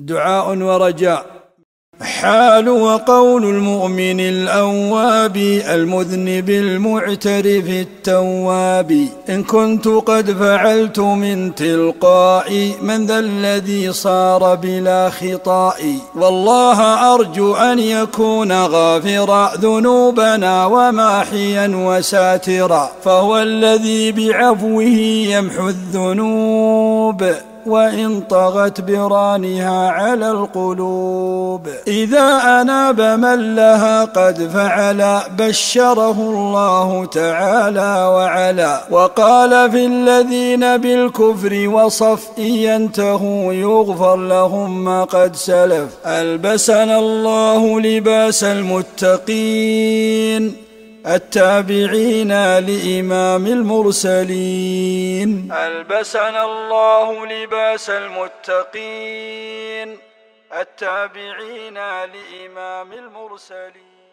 دعاء ورجاء. حال وقول المؤمن الأواب المذنب المعترف التواب. إن كنت قد فعلت من تلقاء من ذا الذي صار بلا خطاء. والله أرجو أن يكون غافرا ذنوبنا وماحيا وساترا، فهو الذي بعفوه يمحو الذنوب وإن طغت برانها على القلوب. إذا أناب من لها قد فعل بشره الله تعالى وعلا. وقال في الذين بالكفر وصف إن ينتهوا يغفر لهم ما قد سلف. ألبسنا الله لباس المتقين التابعين لإمام المرسلين. ألبسنا الله لباس المتقين التابعين لإمام المرسلين.